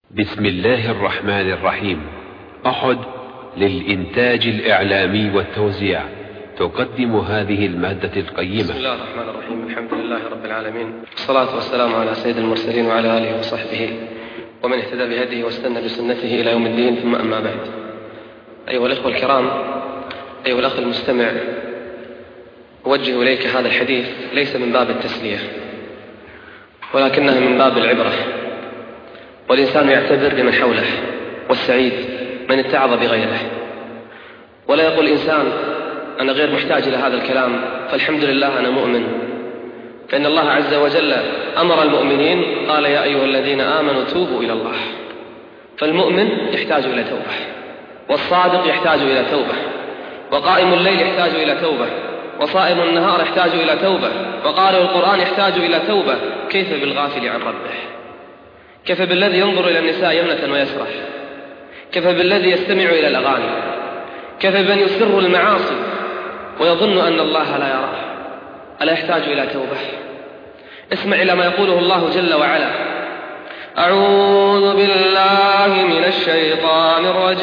بسم الله الرحمن الرحيم. أحد للإنتاج الإعلامي والتوزيع تقدم هذه المادة القيمة. بسم الله الرحمن الرحيم. الحمد لله رب العالمين، والصلاة والسلام على سيد المرسلين وعلى آله وصحبه ومن اهتدى بهديه واستنى بسنته إلى يوم الدين، ثم أما بعد. أيها الأخوة الكرام، أيها الأخ المستمع، أوجه إليك هذا الحديث ليس من باب التسلية ولكنه من باب العبرة، والإنسان يعتبر بمن حوله، والسعيد من اتعظ بغيره. ولا يقول الإنسان أنا غير محتاج إلى هذا الكلام، فالحمد لله أنا مؤمن، فإن الله عز وجل أمر المؤمنين قال يا أيها الذين آمنوا توبوا إلى الله. فالمؤمن يحتاج إلى توبة، والصادق يحتاج إلى توبة، وقائم الليل يحتاج إلى توبة، وصائم النهار يحتاج إلى توبة، وقارئ القرآن يحتاج إلى توبة. كيف بالغافل عن ربه؟ كيف بالذي ينظر إلى النساء يمنة ويسرح؟ كيف بالذي يستمع إلى الأغاني؟ كيف بمن يسر المعاصي ويظن أن الله لا يراه؟ ألا يحتاج إلى توبة؟ اسمع إلى ما يقوله الله جل وعلا: أعوذ بالله من الشيطان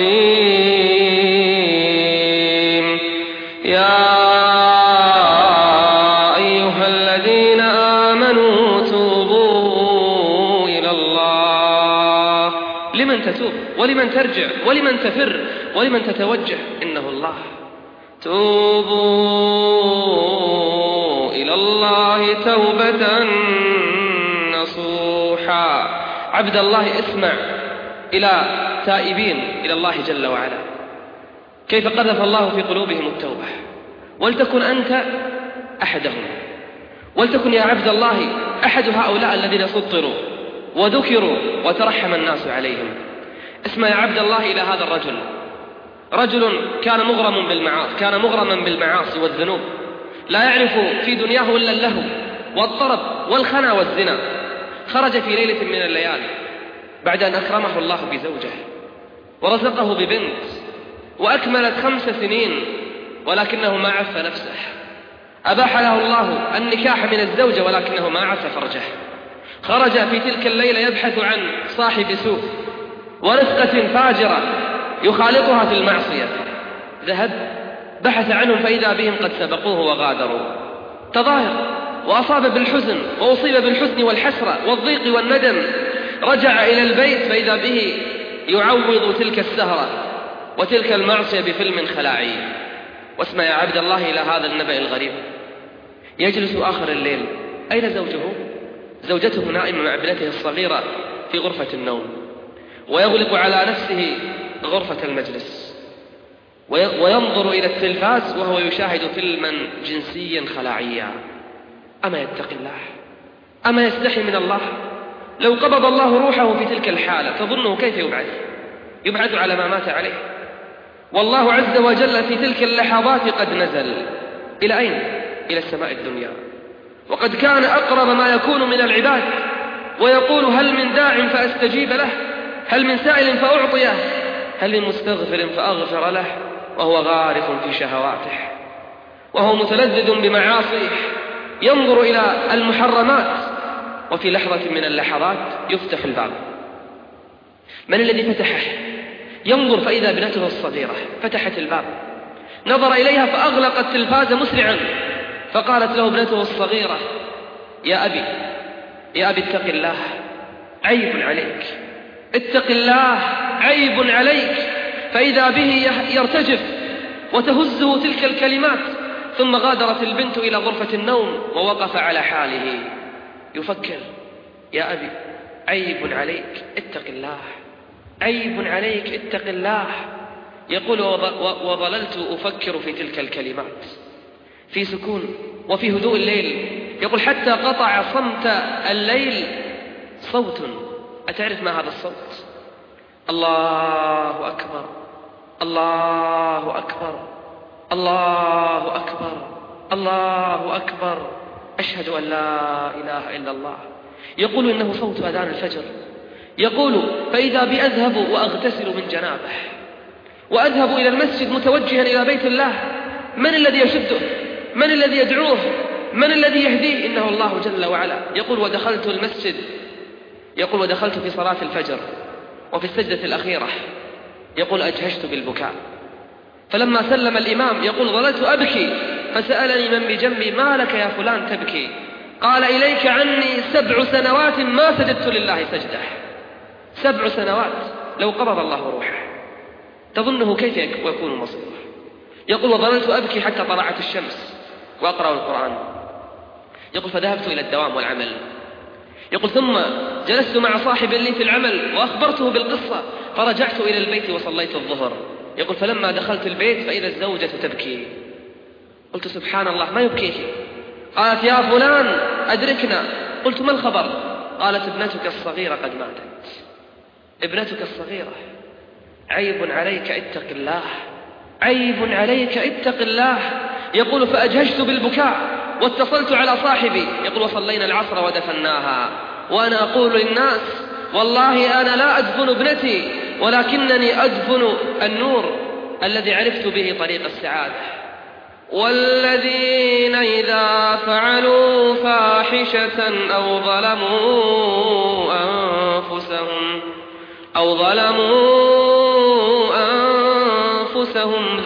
الرجيم. يا أيها الذين آمنوا توبوا إلى الله. لمن تتوب ولمن ترجع ولمن تفر ولمن تتوجه؟ إنه الله. توبوا إلى الله توبة نصوحا. عبد الله، اسمع إلى تائبين إلى الله جل وعلا كيف قذف الله في قلوبهم التوبة، ولتكن أنت أحدهم، ولتكن يا عبد الله أحد هؤلاء الذين سطروا وذكروا وترحم الناس عليهم. اسمع يا عبد الله إلى هذا الرجل، رجل كان مغرما بالمعاصي والذنوب، لا يعرف في دنياه إلا اللهو والطرب والخنا والزنا. خرج في ليلة من الليالي بعد أن أكرمه الله بزوجه ورزقه ببنت وأكملت 5 سنين، ولكنه ما عف نفسه. أباح له الله النكاح من الزوجة ولكنه ما عف فرجه. خرج في تلك الليلة يبحث عن صاحب سوء ورفقة فاجرة يخالطها في المعصية. ذهب بحث عنهم فإذا بهم قد سبقوه وغادروا. تظاهر وأصاب بالحزن وأصيب بالحزن والحسرة والضيق والندم. رجع إلى البيت فإذا به يعوض تلك السهرة وتلك المعصية بفيلم خلاعي. واسمع يا عبد الله إلى هذا النبأ الغريب. يجلس آخر الليل، أين زوجه؟ زوجته نائمة مع ابنته الصغيرة في غرفة النوم، ويغلق على نفسه غرفة المجلس وينظر إلى التلفاز وهو يشاهد فيلما جنسيا خلاعيا. أما يتقي الله؟ أما يستحي من الله؟ لو قبض الله روحه في تلك الحالة تظنه كيف يبعث؟ يبعث على ما مات عليه. والله عز وجل في تلك اللحظات قد نزل إلى أين؟ إلى السماء الدنيا، وقد كان أقرب ما يكون من العباد، ويقول هل من داع فأستجيب له، هل من سائل فأعطيه، هل من مستغفر فأغفر له، وهو غارق في شهواته وهو متلذذ بمعاصيه، ينظر إلى المحرمات. وفي لحظة من اللحظات يفتح الباب. من الذي فتحه؟ ينظر فإذا ابنته الصغيرة فتحت الباب، نظر إليها فأغلق التلفاز مسرعا، فقالت له ابنته الصغيرة يا أبي اتق الله، عيب عليك، اتق الله، عيب عليك. فإذا به يرتجف وتهزه تلك الكلمات. ثم غادرت البنت إلى غرفة النوم ووقف على حاله يفكر: يا أبي عيب عليك، اتق الله، عيب عليك، اتق الله. يقول وظللت أفكر في تلك الكلمات في سكون وفي هدوء الليل. يقول حتى قطع صمت الليل صوت. أتعرف ما هذا الصوت؟ الله أكبر، الله أكبر، الله أكبر، الله أكبر، أشهد أن لا إله إلا الله. يقول إنه صوت أذان الفجر. يقول فإذا بي أذهب وأغتسل من جنابه وأذهب إلى المسجد متوجها إلى بيت الله. من الذي يشده؟ من الذي يدعوه؟ من الذي يهديه؟ إنه الله جل وعلا. يقول ودخلت المسجد، يقول ودخلت في صلاة الفجر وفي السجدة الأخيرة يقول أجهشت بالبكاء. فلما سلم الإمام يقول ظللت أبكي فسألني من بجنبي ما لك يا فلان تبكي؟ قال إليك عني 7 سنوات ما سجدت لله سجدة. 7 سنوات لو قبض الله روحه تظنه كيف يكون مصيره؟ يقول وظللت أبكي حتى طلعت الشمس وأقرأ القرآن. يقول فذهبت إلى الدوام والعمل. يقول ثم جلست مع صاحب لي في العمل وأخبرته بالقصة فرجعت إلى البيت وصليت الظهر. يقول فلما دخلت البيت فإذا الزوجة تبكي. قلت سبحان الله ما يبكيك؟ قالت يا فلان أدركنا. قلت ما الخبر؟ قالت ابنتك الصغيرة قد ماتت. ابنتك الصغيرة، عيب عليك اتق الله، عيب عليك اتق الله. يقول فأجهشت بالبكاء واتصلت على صاحبي. يقول وصلينا العصر ودفناها وأنا أقول للناس والله أنا لا أدفن ابنتي ولكنني أدفن النور الذي عرفت به طريق السعادة. والذين إذا فعلوا فاحشة أو ظلموا أنفسهم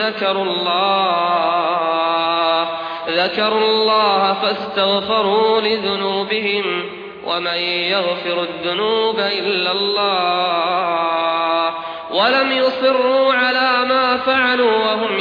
ذكروا الله فاستغفروا لذنوبهم ومن يغفر الذنوب إلا الله ولم يصروا على ما فعلوا وهم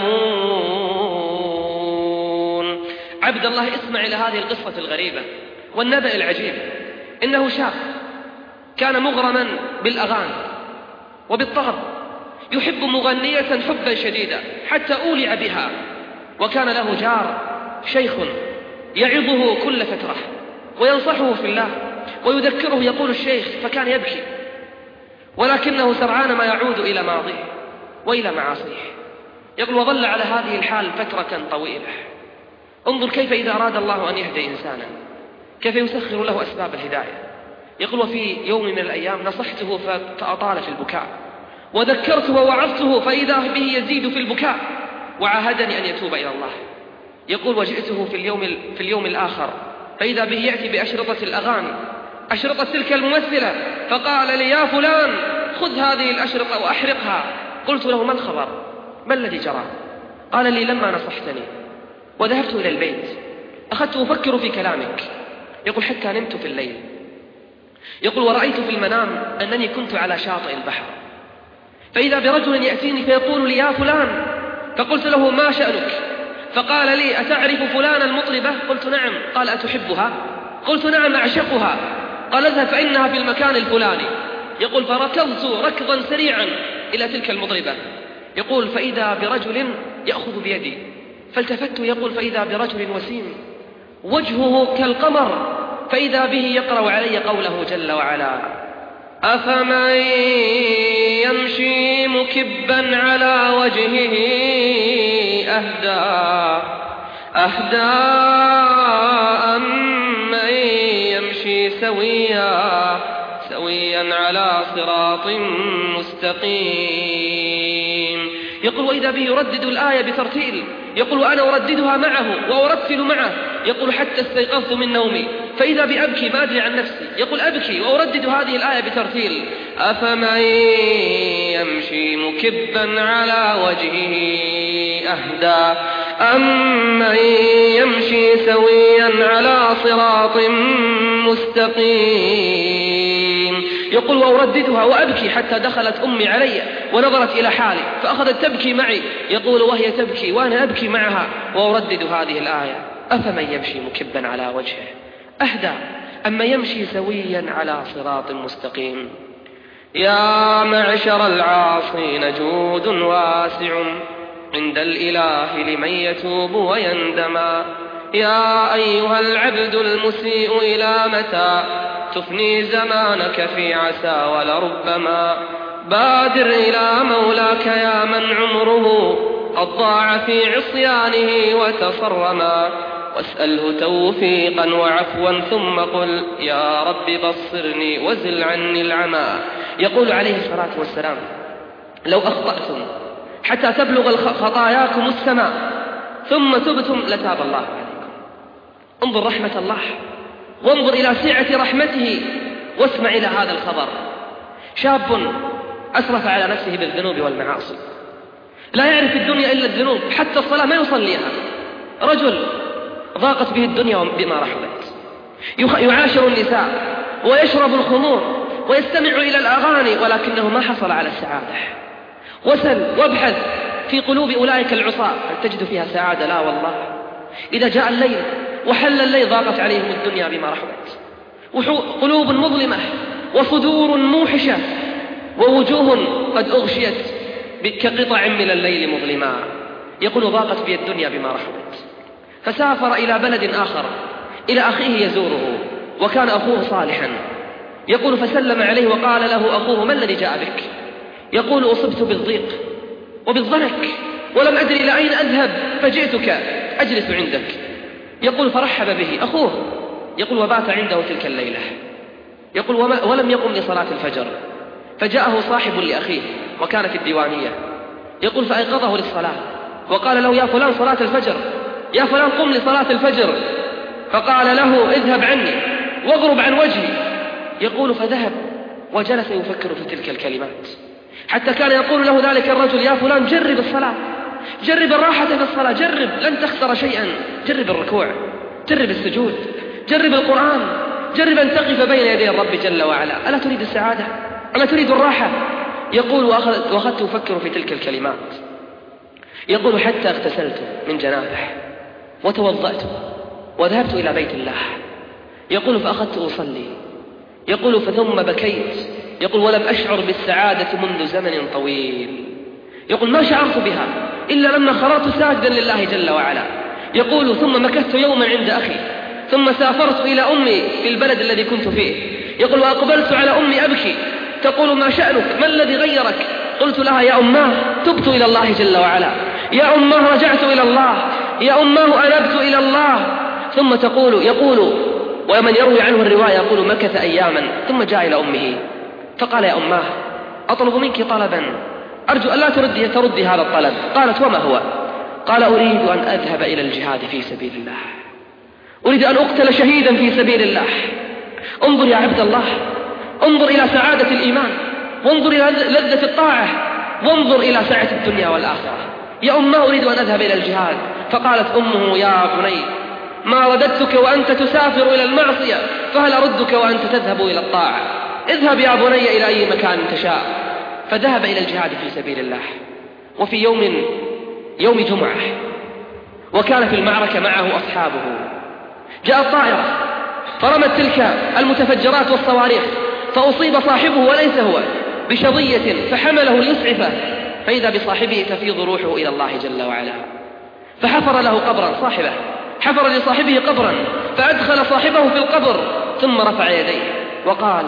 يعلمون. عبد الله اسمع إلى هذه القصة الغريبة والنبأ العجيب. إنه شاب كان مغرما بالأغاني وبالطرب، يحب مغنية حبا شديدا حتى أولع بها، وكان له جار شيخ يعظه كل فترة وينصحه في الله ويذكره. يقول الشيخ فكان يبكي ولكنه سرعان ما يعود إلى ماضيه وإلى معاصيه. يقول وظل على هذه الحال فترة طويلة. انظر كيف إذا أراد الله أن يهدي إنسانا كيف يسخر له أسباب الهداية. يقول وفي يوم من الأيام نصحته فأطال في البكاء وذكرته ووعظته فإذا به يزيد في البكاء وعاهدني أن يتوب إلى الله. يقول وجئته في اليوم الآخر فإذا به يأتي بأشرطة الأغاني، أشرطة تلك الممثلة، فقال لي يا فلان خذ هذه الأشرطة وأحرقها. قلت له ما الخبر؟ ما الذي جرى؟ قال لي لما نصحتني وذهبت إلى البيت أخذت أفكر في كلامك. يقول حتى نمت في الليل. يقول ورأيت في المنام أنني كنت على شاطئ البحر فإذا برجل يأتيني فيقول لي يا فلان، فقلت له ما شأنك؟ فقال لي أتعرف فلان المطربة؟ قلت نعم. قال أتحبها؟ قلت نعم أعشقها. قال اذهب فإنها في المكان الفلاني. يقول فركضت ركضا سريعا إلى تلك المطربة. يقول فإذا برجل يأخذ بيدي فالتفت. يقول فإذا برجل وسيم وجهه كالقمر فإذا به يقرأ علي قوله جل وعلا أفمن يمشي مكبا على وجهه أهدى أمن يمشي سويا على صراط مستقيم. يقول وإذا به يردد الآية بترتيل. يقول وأنا أرددها معه وأرتل معه. يقول حتى استيقظت من نومي فإذا بأبكي ما أدري عن نفسي. يقول أبكي وأردد هذه الآية بترتيل أفمن يمشي مكبا على وجهه أهدى أمن يمشي سويا على صراط مستقيم. يقول وأرددها وأبكي حتى دخلت أمي علي ونظرت إلى حالي فأخذت تبكي معي. يقول وهي تبكي وأنا أبكي معها وأردد هذه الآية أفمن يمشي مكبا على وجهه أهدى أما يمشي سويا على صراط مستقيم. يا معشر العاصين جود واسع عند الإله لمن يتوب ويندما. يا أيها العبد المسيء إلى متى تفني زمانك في عسى ولربما. بادر إلى مولاك يا من عمره قد ضاع في عصيانه وتصرما. واسأله توفيقا وعفوا ثم قل يا رب بصرني وزل عني العمى. يقول عليه الصلاة والسلام لو أخطأتم حتى تبلغ خطاياكم السماء ثم تبتم لتاب الله عليكم. انظر رحمة الله وانظر إلى سعة رحمته واسمع إلى هذا الخبر. شاب أسرف على نفسه بالذنوب والمعاصي، لا يعرف الدنيا إلا الذنوب، حتى الصلاة ما يصليها. رجل ضاقت به الدنيا بما رحبت، يعاشر النساء ويشرب الخمور ويستمع إلى الأغاني، ولكنه ما حصل على السعادة. وسل وابحث في قلوب أولئك العصاة هل تجد فيها سعادة؟ لا والله. إذا جاء الليل وحل الليل ضاقت عليهم الدنيا بما رحبت، قلوب مظلمة وصدور موحشة ووجوه قد أغشيت كقطع من الليل مظلما. يقول ضاقت بي الدنيا بما رحبت. فسافر إلى بلد آخر إلى أخيه يزوره، وكان أخوه صالحا. يقول فسلم عليه وقال له أخوه ما الذي جاء بك؟ يقول أصبت بالضيق وبالضنك ولم أدري إلى أين أذهب، فجئتك أجلس عندك. يقول فرحب به أخوه. يقول وبات عنده تلك الليلة. يقول ولم يقم لصلاة الفجر، فجاءه صاحب لأخيه وكان في الديوانية. يقول فأيقظه للصلاة وقال له يا فلان صلاة الفجر، يا فلان قم لصلاة الفجر. فقال له اذهب عني واغرب عن وجهي. يقول فذهب وجلس يفكر في تلك الكلمات، حتى كان يقول له ذلك الرجل يا فلان جرب الصلاة، جرب الراحة في الصلاة، جرب لن تخسر شيئا، جرب الركوع، جرب السجود، جرب القرآن، جرب أن تقف بين يدي الرب جل وعلا. ألا تريد السعادة؟ ألا تريد الراحة؟ يقول وأخذت أفكر في تلك الكلمات. يقول حتى اغتسلت من جنابه وتوضأت وذهبت إلى بيت الله. يقول فأخذت أصلي. يقول فثم بكيت. يقول ولم أشعر بالسعادة منذ زمن طويل. يقول ما شعرت بها إلا لما خررت ساجدا لله جل وعلا. يقول ثم مكثت يوما عند أخي، ثم سافرت إلى أمي في البلد الذي كنت فيه. يقول وأقبلت على أمي أبكي، تقول ما شأنك؟ ما الذي غيرك؟ قلت لها يا أماه تبت إلى الله جل وعلا، يا أماه رجعت إلى الله، يا أماه أنبت إلى الله. ثم يقول ومن يروي عنه الرواية يقول مكث أياما ثم جاء إلى أمه فقال يا أماه أطلب منك طلبا أرجو أن لا تردي هذا الطلب. قالت وما هو؟ قال أريد أن أذهب إلى الجهاد في سبيل الله، أريد أن أقتل شهيدا في سبيل الله. انظر يا عبد الله، انظر إلى سعادة الإيمان، وانظر إلى لذة الطاعة، وانظر إلى سعة الدنيا والآخرة. يا أمه أريد أن أذهب إلى الجهاد. فقالت أمه يا بني ما رددتك وأنت تسافر إلى المعصية، فهل أردك وأنت تذهب إلى الطاعة؟ اذهب يا بني إلى أي مكان تشاء. فذهب إلى الجهاد في سبيل الله. وفي يوم جمعة وكان في المعركة معه أصحابه، جاءت طائرة فرمت تلك المتفجرات والصواريخ، فأصيب صاحبه وليس هو بشظية فحمله ليسعفه، فإذا بصاحبه تفيض روحه إلى الله جل وعلا. فحفر له قبرا، حفر لصاحبه قبرا، فأدخل صاحبه في القبر، ثم رفع يديه وقال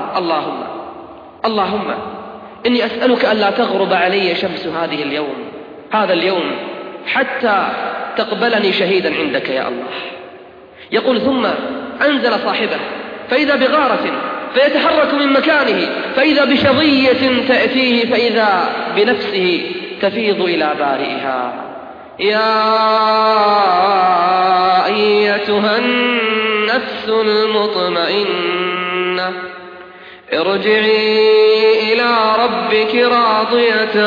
اللهم إني أسألك ألا تغرب علي شمس هذا اليوم حتى تقبلني شهيدا عندك يا الله. يقول ثم أنزل صاحبه فإذا بغارة فيتحرك من مكانه، فإذا بشظية تأتيه، فإذا بنفسه تفيض إلى بارئها. يا أيتها النفس المطمئنة ارجعي إلى ربك راضية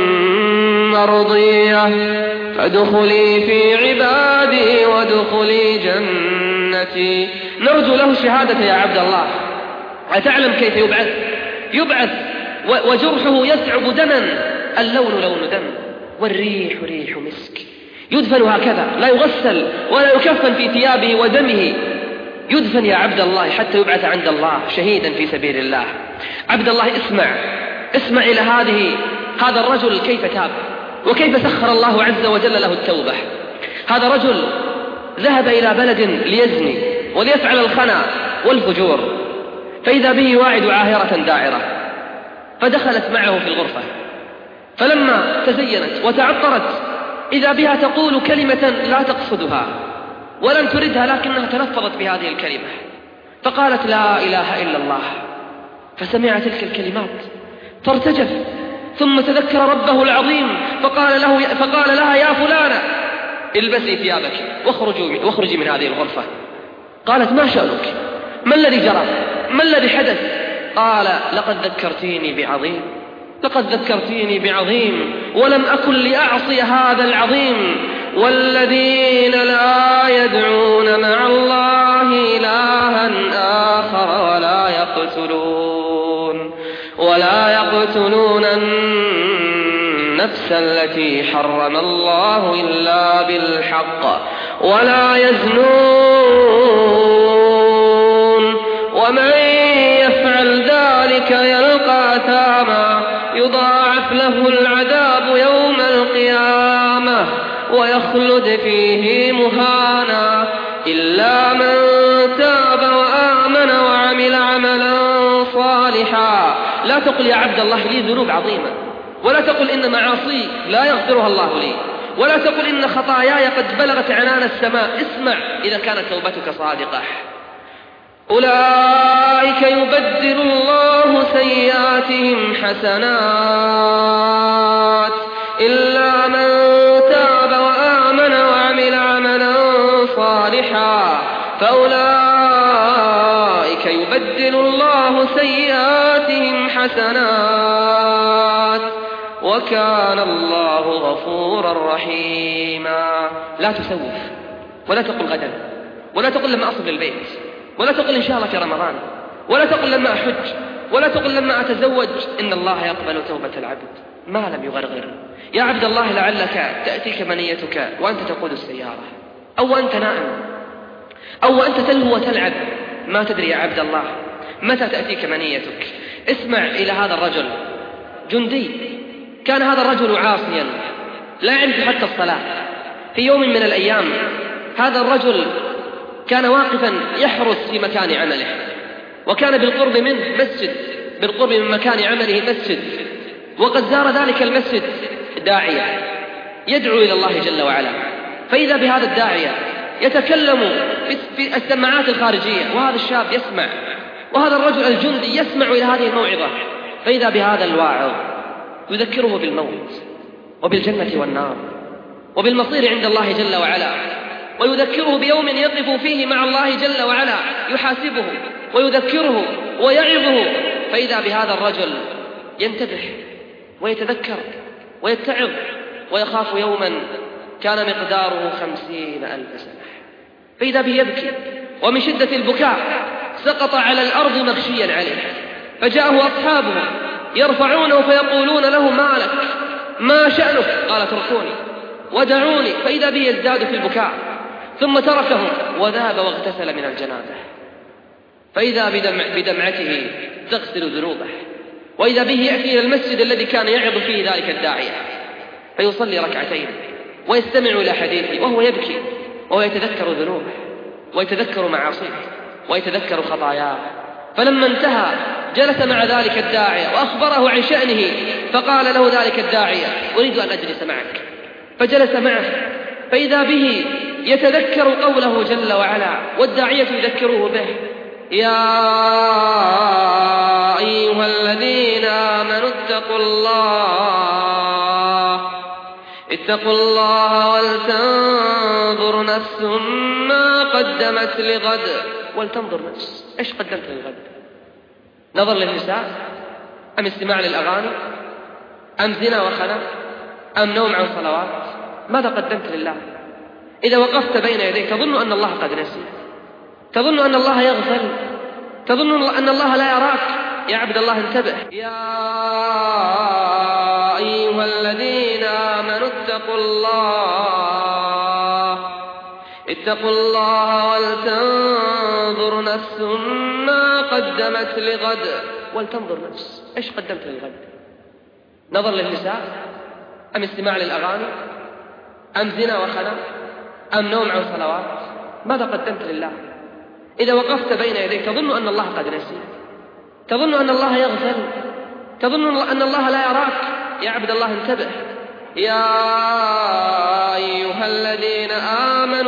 مرضية فادخلي في عبادي وادخلي جنتي. نرجو له الشهادة يا عبد الله. أتعلم كيف يبعث وجرحه يسعب دما، اللون لون دم والريح ريح مسك، يدفن هكذا لا يغسل ولا يكفن في ثيابه ودمه، يدفن يا عبد الله حتى يبعث عند الله شهيدا في سبيل الله. عبد الله اسمع إلى هذا الرجل كيف تاب وكيف سخر الله عز وجل له التوبة. هذا رجل ذهب إلى بلد ليزني وليفعل الخنا والفجور، فإذا به يواعد عاهرة داعرة، فدخلت معه في الغرفة، فلما تزينت وتعطرت إذا بها تقول كلمة لا تقصدها ولم تردها، لكنها تلفظت بهذه الكلمة، فقالت لا إله إلا الله. فسمع تلك الكلمات فارتجف، ثم تذكر ربه العظيم فقال لها يا فلانة البسي ثيابك واخرجي من هذه الغرفة. قالت ما شأنك؟ ما الذي جرى؟ ما الذي حدث؟ قال لقد ذكرتيني بعظيم ولم أكن لأعصي هذا العظيم والذين لا يدعون مع الله إلها آخر ولا يقتلون النفس التي حرم الله إلا بالحق ولا يزنون ومن يفعل ذلك يلقى أثاما يضاعف له العذاب يوم القيامة ويخلد فيه مهانا إلا من تاب وآمن وعمل عملا صالحا. لا تقل يا عبد الله لي ذنوب عظيمة، ولا تقل إن معاصي لا يغفرها الله لي، ولا تقل إن خطاياي قد بلغت عنان السماء. اسمع إذا كانت توبتك صادقة. أولئك يبدل الله سيئاتهم حسنات إلا من تاب وآمن وعمل عملا صالحا فأولئك يبدل الله سيئاتهم حسنات وكان الله غفورا رحيما. لا تسوف، ولا تقل غدا، ولا تقل لما أصل للبيت، ولا تقل إن شاء الله في رمضان، ولا تقل لما أحج، ولا تقل لما أتزوج. إن الله يقبل توبة العبد ما لم يغرغر. يا عبد الله لعلك تأتيك منيتك وأنت تقود السيارة، أو أنت نائم، أو أنت تلهو وتلعب، ما تدري يا عبد الله متى تأتيك منيتك. اسمع إلى هذا الرجل جندي. كان هذا الرجل عاصيا لا يعرف حتى الصلاة. في يوم من الأيام هذا الرجل كان واقفا يحرس في مكان عمله، وكان بالقرب منه مسجد، بالقرب من مكان عمله مسجد، وقد زار ذلك المسجد داعية يدعو إلى الله جل وعلا. فإذا بهذا الداعية يتكلم في السماعات الخارجية، وهذا الشاب يسمع، وهذا الرجل الجندي يسمع إلى هذه الموعظة. فإذا بهذا الواعظ يذكره بالموت وبالجنة والنار وبالمصير عند الله جل وعلا، ويذكره بيوم يقف فيه مع الله جل وعلا يحاسبه ويذكره ويعظه. فإذا بهذا الرجل ينتبه ويتذكر ويتعظ ويخاف يوما كان مقداره 50,000 سنة. فإذا به يبكي، ومن شدة البكاء سقط على الأرض مغشيا عليه، فجاءه أصحابه يرفعونه فيقولون له ما لك، ما شأنك؟ قال اتركوني ودعوني. فإذا به يزداد في البكاء، ثم تركهم وذهب واغتسل من الجنابة. فإذا بدمعته تغسل ذنوبه، وإذا به يأتي إلى المسجد الذي كان يعظ فيه ذلك الداعية فيصلي ركعتين ويستمع إلى حديثه وهو يبكي وهو يتذكر ذنوبه ويتذكر معاصيه ويتذكر خطاياه. فلما انتهى جلس مع ذلك الداعية وأخبره عن شأنه، فقال له ذلك الداعية أريد أن أجلس معك، فجلس معه. فإذا به يتذكر قوله جل وعلا والداعية يذكره به: يا أيها الذين آمنوا اتقوا الله ولتنظر نفس ما قدمت لغد. ولتنظر نفس، إيش قدمت للغد؟ نظر للنساء، أم استماع للأغاني، أم زنا وخنا، أم نوم عن صلوات؟ ماذا قدمت لله؟ إذا وقفت بين يديه تظن أن الله قد نسي، تظن أن الله يغفل، تظن أن الله لا يراك. يا عبد الله انتبه. يا أيها الذين آمنوا اتقوا الله ولتنظر نفس ما قدمت لغد. ولتنظر نفس، إيش قدمت للغد؟ نظر للنساء، أم استماع للأغاني، أم زنا وخنا، أم نوم عن صلوات؟ ماذا قدمت لله؟ إذا وقفت بين يديه تظن أن الله قد نسي، تظن أن الله يغفل، تظن أن الله لا يراك. يا عبد الله انتبه. يا أيها الذين آمنوا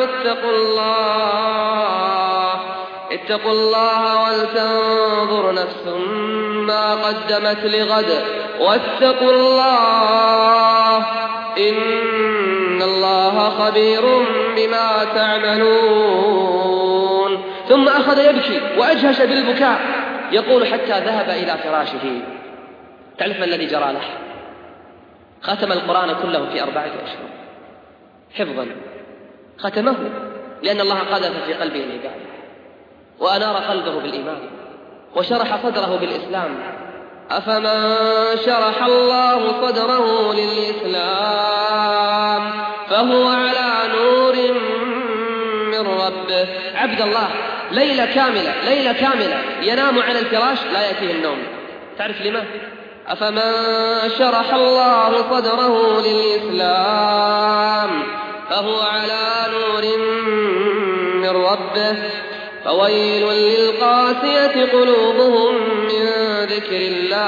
اتقوا الله ولتنظر نفس ما قدمت لغد واتقوا الله إن الله خبير بما تعملون. ثم أخذ يبكي وأجهش بالبكاء يقول حتى ذهب إلى فراشه. تعرف ما الذي جرى له؟ ختم القرآن كله في 4 أشهر حفظا، ختمه لأن الله قذف في قلبه الهداية وأنار قلبه بالإيمان وشرح صدره بالإسلام. أفمن شرح الله صدره للإسلام فهو على نور من ربه. عبد الله ليلة كاملة ينام على الفراش لا يأتيه النوم. تعرف لما؟ أفمن شرح الله صدره للإسلام فهو على نور من ربه فويل للقاسية قلوبهم من ذكر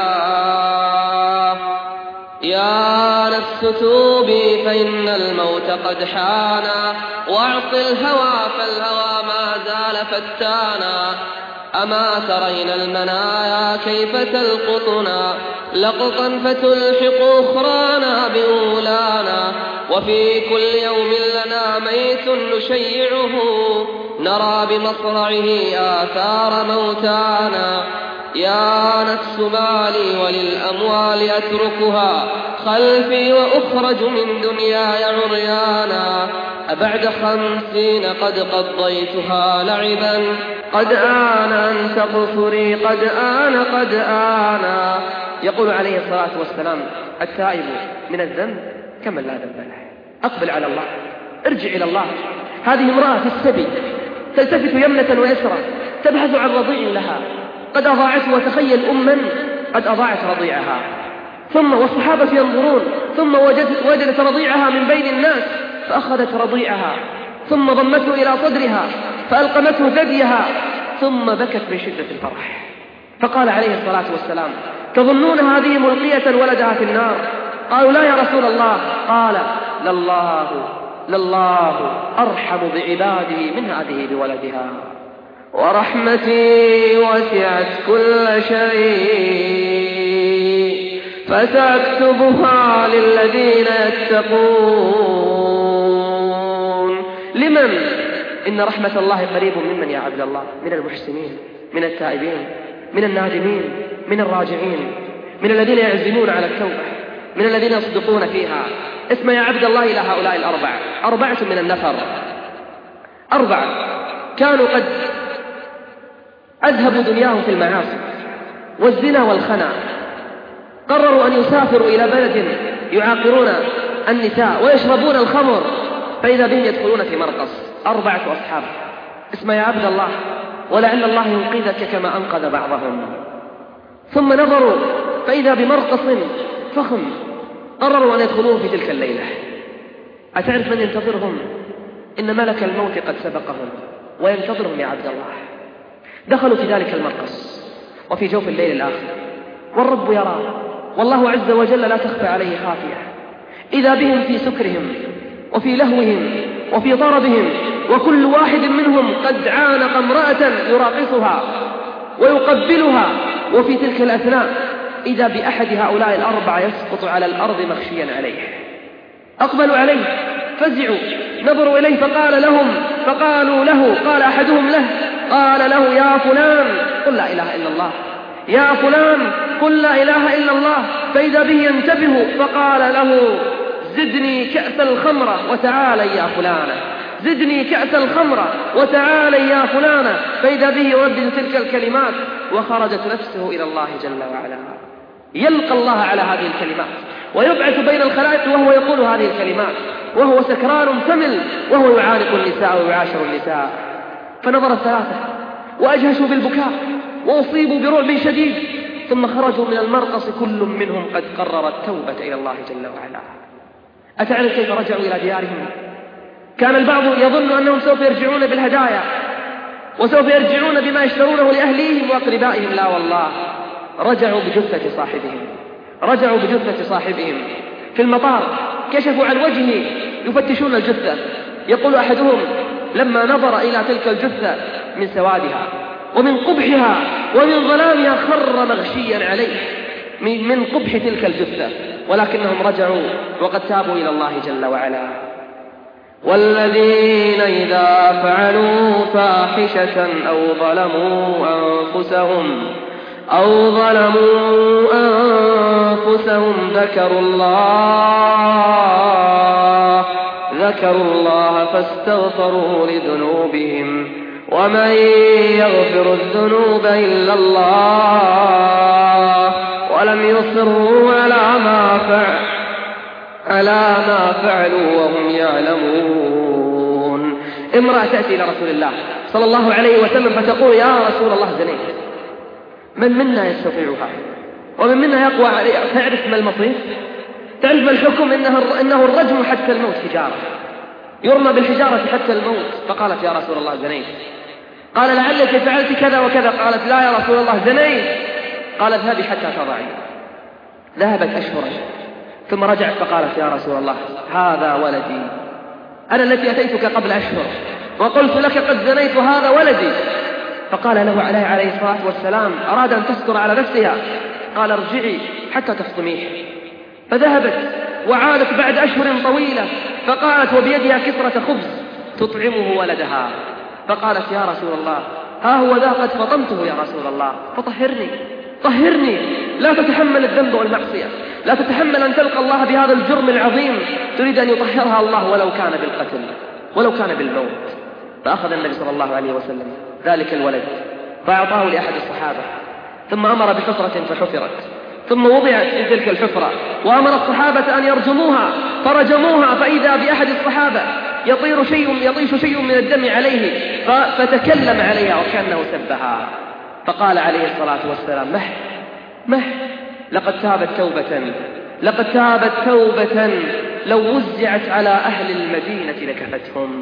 الله. يا نفس توبي فإن الموت قد حانا واعص الهوى فالهوى ما زال فتانا. أما ترين المنايا كيف تلقطنا لقطا فتلحق أخرانا بأولانا. وفي كل يوم لنا ميت نشيعه نرى بمصرعه آثار موتانا. يا نفس مالي وللأموال أتركها خلفي وأخرج من دنياي عريانا. أبعد 50 قد قضيتها لعبا قد آن أن تغفري قد آن. يقول عليه الصلاة والسلام التائب من الذنب كمن لا ذنب له. أقبل على الله، ارجع إلى الله. هذه امرأة في السبي تلتفت يمنة ويسرى تبحث عن رضيع لها قد أضاعته. وتخيل أما قد أضاعت رضيعها ثم والصحابة ينظرون ثم وجدت رضيعها من بين الناس فأخذت رضيعها ثم ضمته إلى صدرها فألقمته ثديها ثم بكت من شدة الفرح. فقال عليه الصلاة والسلام تظنون هذه ملقية ولدها في النار؟ قالوا لا يا رسول الله. قال لله أرحم بعباده من هذه بولدها ورحمتي وسعت كل شيء فسأكتبها للذين يتقون. لمن؟ إن رحمة الله قريب ممن يا عبد الله، من المحسنين، من التائبين، من النادمين، من الراجعين، من الذين يعزمون على التوبة، من الذين يصدقون فيها. اسمع يا عبد الله إلى هؤلاء 4 من النفر، 4 كانوا قد أذهبوا دنياهم في المعاصي والزنا والخنا. قرروا أن يسافروا إلى بلد يعاقرون النساء ويشربون الخمر فإذا بهم يدخلون في مرقص. 4 أصحاب. اسمع يا عبد الله ولعل الله ينقذك كما أنقذ بعضهم. ثم نظروا فإذا بمرقص فخم قرروا أن يدخلوه في تلك الليلة. أتعرف من ينتظرهم؟ إن ملك الموت قد سبقهم وينتظرهم يا عبد الله. دخلوا في ذلك المرقص وفي جوف الليل الآخر والرب يرى والله عز وجل لا تخفى عليه خافية. إذا بهم في سكرهم وفي لهوهم وفي طربهم وكل واحد منهم قد عانق امرأة يراقصها ويقبلها. وفي تلك الأثناء إذا بأحد هؤلاء 4 يسقط على الأرض مخشيا عليه. أقبلوا عليه فزعوا نظروا إليه فقالوا له قال أحدهم له قال له يا فلان قل لا إله إلا الله، يا فلان قل لا إله إلا الله. فإذا به ينتبه فقال له زدني كأس الخمرة وتعالى يا فلانة، زدني كأس الخمرة وتعالى يا فلانة. فإذا به يردد تلك الكلمات وخرجت نفسه إلى الله جل وعلا. يلقى الله على هذه الكلمات ويبعث بين الخلائق وهو يقول هذه الكلمات وهو سكران ثمل وهو يعانق النساء ويعاشر النساء. فنظر 3 وأجهشوا بالبكاء وأصيبوا برعب شديد ثم خرجوا من المرقص كل منهم قد قرر التوبة إلى الله جل وعلا. أتعرف كيف رجعوا إلى ديارهم؟ كان البعض يظن أنهم سوف يرجعون بالهدايا وسوف يرجعون بما يشترونه لأهليهم وأقربائهم. لا والله، رجعوا بجثة صاحبهم في المطار. كشفوا عن وجهه يفتشون الجثة. يقول أحدهم لما نظر إلى تلك الجثة من سوادها ومن قبحها ومن ظلامها خر مغشيا عليه من قبح تلك الجثة، ولكنهم رجعوا وقد تابوا إلى الله جل وعلا. والذين إذا فعلوا فاحشة أو ظلموا أنفسهم أو ظلموا أنفسهم ذكروا الله فاستغفروا لذنوبهم ومن يغفر الذنوب إلا الله ولم يصروا على ما فعلوا وهم يعلمون. امرأة تأتي إلى رسول الله صلى الله عليه وسلم فتقول: يا رسول الله زنيت. من منا يستطيعها؟ ومن منا يقوى عليها؟ تعرف ما المصير؟ تعرف ما الحكم؟ إنه الرجم حتى الموت، حجارة، يرمى بالحجارة حتى الموت. فقالت: يا رسول الله زنيت. قال: لعلك فعلت كذا وكذا. قالت: لا يا رسول الله زنيت. قال: اذهبي حتى تضعي. ذهبت أشهرا ثم رجعت فقالت: يا رسول الله هذا ولدي، أنا التي أتيتك قبل أشهر وقلت لك قد زنيت وهذا ولدي. فقال له عليه الصلاة والسلام: أراد أن تستر على نفسها. قال: ارجعي حتى تفطميه. فذهبت وعادت بعد أشهر طويلة فقالت وبيدها كسرة خبز تطعمه ولدها. فقالت: يا رسول الله ها هو ذا قد فطمته يا رسول الله، طهرني، لا تتحمل الذنب والمعصية، لا تتحمل أن تلقى الله بهذا الجرم العظيم، تريد أن يطهرها الله ولو كان بالقتل ولو كان بالموت. فأخذ النبي صلى الله عليه وسلم ذلك الولد فأعطاه لأحد الصحابة، ثم أمر بحفرة فحفرت، ثم وضعت في تلك الحفرة وأمر الصحابة أن يرجموها فرجموها، فإذا بأحد الصحابة يطيش شيء من الدم عليه فتكلم عليها وكأنه سبها. فقال عليه الصلاة والسلام: مه لقد تابت توبة لو وزعت على أهل المدينة لكفتهم.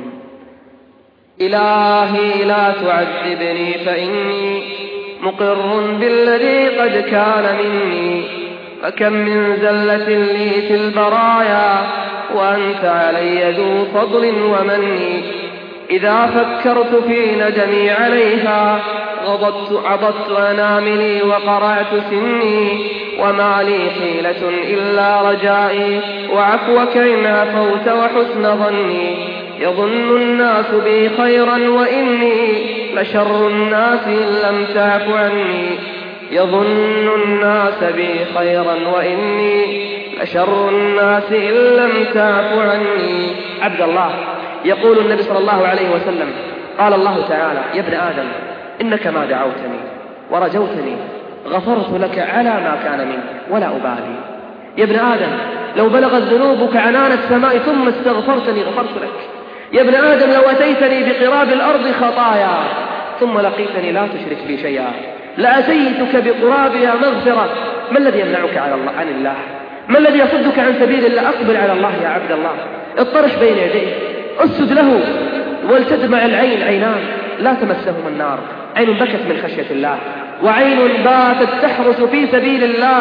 إلهي لا تعذبني فإني مقر بالذي قد كان مني، فكم من زلة لي في البرايا وأنت علي ذو فضل ومن. إذا فكرت في ندمي عليها عضدت أناملي وقرعت سني، وما لي حيلة إلا رجائي وعفوك إن عفوت وحسن ظني. يظن الناس بي خيرا وإني لشر الناس إن لم تعف عني. يظن الناس بي خيرا وإني لشر الناس إن لم تعف عني. عبد الله، يقول النبي صلى الله عليه وسلم: قال الله تعالى: يا ابن آدم إنك ما دعوتني ورجوتني غفرت لك على ما كان منك ولا أبالي. يا ابن آدم لو بلغت ذنوبك عنان السماء ثم استغفرتني غفرت لك. يا ابن آدم لو أتيتني بقراب الأرض خطايا ثم لقيتني لا تشرك بي شيئا لأتيتك بقرابها مغفرة. ما الذي يمنعك عن الله؟ ما الذي يصدك عن سبيل الله؟ أقبل على الله يا عبد الله، اطرح بين يديه، اسجد له، ولتدمع العين عينان لا تمسهم النار، عين بكت من خشية الله وعين باتت تحرس في سبيل الله.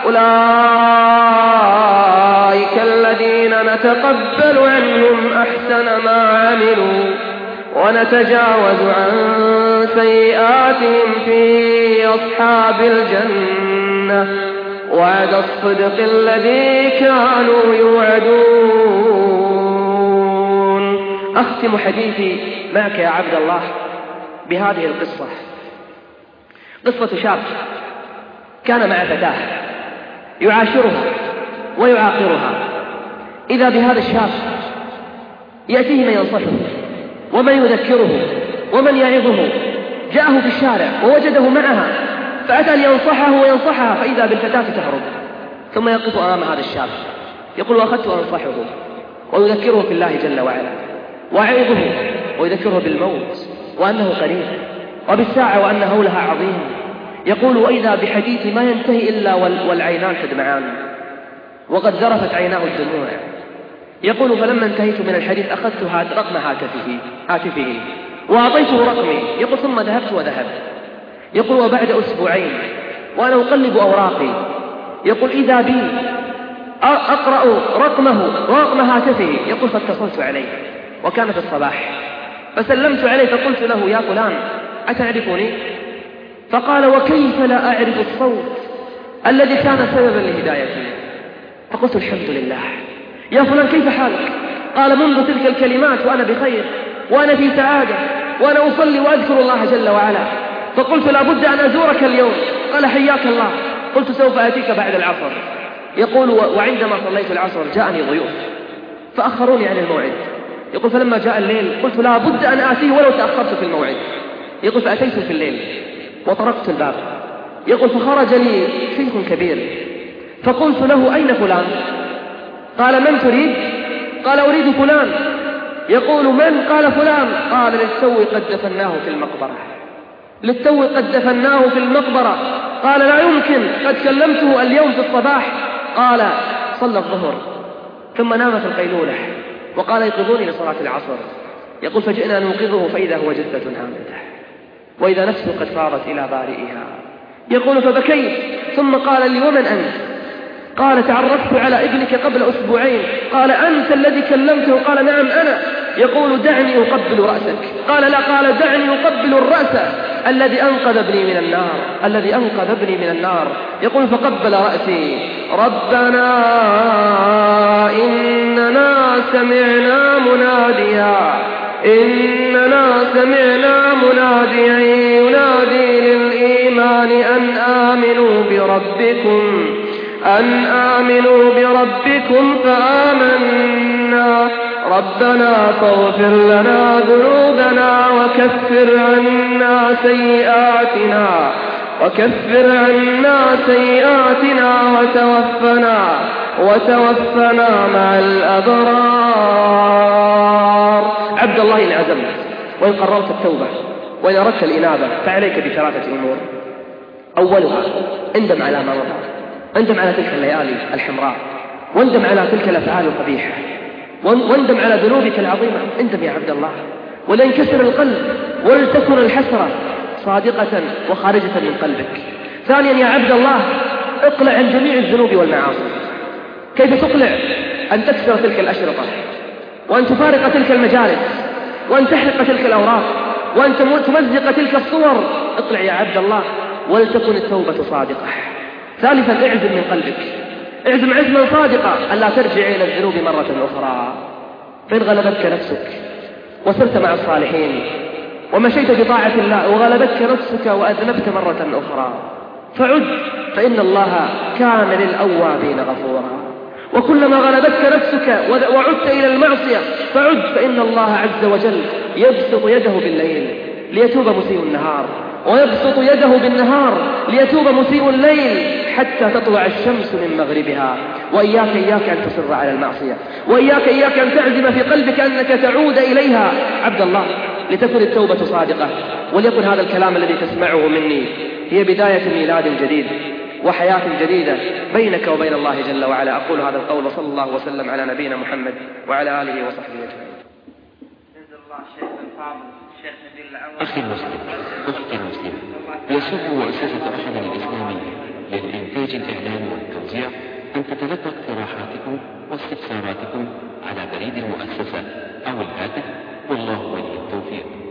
أولئك الذين نتقبل عنهم أحسن ما عملوا ونتجاوز عن سيئاتهم في أصحاب الجنة وعد الصدق الذي كانوا يوعدون. أختم حديثي معك يا عبد الله بهذه القصة، قصة شاب كان مع فتاة يعاشرها ويعاقرها. إذا بهذا الشاب يأتيه من ينصحه ومن يذكره ومن يعظه. جاءه في الشارع ووجده معها فأتى لينصحه وينصحها، فإذا بالفتاة تهرب، ثم يقف أمام هذا الشاب يقول: وأخذت أنصحه ويذكره في الله جل وعلا وأعظه ويذكره بالموت وأنه قريب وبالساعة وأن هولها عظيم. يقول: وإذا بحديث ما ينتهي إلا والعينان تدمعان وقد ذرفت عيناه الدموع. يقول: فلما انتهيت من الحديث أخذت رقم هاتفه وأعطيته رقمي. يقول: ثم ذهبت وذهبت. يقول: وبعد أسبوعين وأنا أقلب أوراقي، يقول: إذا بي أقرأ رقم هاتفه. يقول: فاتصلت عليه وكان في الصباح فسلمت عليه فقلت له: يا فلان أتعرفني؟ فقال: وكيف لا أعرف الصوت الذي كان سببا لهدايتي؟ فقلت: الحمد لله. يا فلان كيف حالك؟ قال: منذ تلك الكلمات وأنا بخير وأنا في سعادة وأنا أصلي وأذكر الله جل وعلا. فقلت: لا بد أن أزورك اليوم قال حياك الله. قلت سوف آتيك بعد العصر. يقول وعندما صليت العصر جاءني ضيوف فأخروني عن الموعد. يقول فلما جاء الليل قلت لا بد أن آتيه ولو تأخرت في الموعد. يقول فأتيت في الليل وطرقت الباب. يقول فخرج لي شيخ كبير فقلت له أين فلان؟ قال من تريد؟ قال أريد فلان. يقول من؟ قال فلان. قال للتو قد دفناه في المقبرة، للتو قد دفناه في المقبرة. قال لا يمكن، قد كلمته اليوم في الصباح. قال صلى الظهر ثم نام في القيلولة وقال يقظوني لصلاة العصر. يقول فجئنا نوقظه فإذا هو جثة هامدة وإذا نفسه قد صارت إلى بارئها. يقول فبكيت ثم قال لي ومن أنت؟ قال تعرفت على ابنك قبل أسبوعين. قال أنت الذي كلمته؟ قال نعم أنا. يقول دعني أقبل رأسك. قال لا. قال دعني أقبل الرأس الذي أنقذ ابني من النار، الذي أنقذ ابني من النار. يقول فقبل رأسي. ربنا إننا سمعنا مناديا، إننا سمعنا مناديا ينادي للإيمان أن آمنوا بربكم فآمنا. ربنا فاغفر لنا ذنوبنا وكفر عنا سيئاتنا وتوفنا مع الأبرار. عبد الله إن عزمت وإن قررت التوبة وإن أردت الإنابة فعليك بثلاثة أمور. أولها اندم على ما مضى، اندم على تلك الليالي الحمراء، واندم على تلك الأفعال القبيحة، واندم على ذنوبك العظيمة. اندم يا عبد الله ولا ينكسر القلب ولتكن الحسرة صادقة وخارجة من قلبك. ثانيا يا عبد الله اقلع عن جميع الذنوب والمعاصي. كيف تقلع؟ أن تكسر تلك الأشرطة وأن تفارق تلك المجالس وأن تحرق تلك الأوراق وأن تمزق تلك الصور. اقلع يا عبد الله ولتكن التوبة صادقة. ثالثا اعزم من قلبك، اعزم عزما صادقا ألا ترجع إلى الذنوب مرة أخرى. فإن غلبتك نفسك وصرت مع الصالحين ومشيت بطاعة الله وغلبتك نفسك وأذنبت مرة أخرى فعد، فإن الله كان للأوابين غفورا. وكلما غلبتك نفسك وعدت إلى المعصية فعد، فإن الله عز وجل يبسط يده بالليل ليتوب مسيء النهار، ويبسط يده بالنهار ليتوب مسيء الليل حتى تطلع الشمس من مغربها. وإياك أن تصر على المعصية، وإياك أن تعزم في قلبك أنك تعود إليها عبد الله لتكن التوبة صادقة. وليكن هذا الكلام الذي تسمعه مني هي بداية ميلاد جديد وحياة جديدة بينك وبين الله جل وعلا. أقول هذا القول وصلى الله وسلم على نبينا محمد وعلى آله وصحبه أجمعين. أخي المسلم، أختي المسلم، يسر مؤسسة أحد الإسلامي للإنتاج الإعلامي والتوزيع أن تتلقى اقتراحاتكم واستفساراتكم على بريد المؤسسة أو الهاتف، والله ولي التوفيق.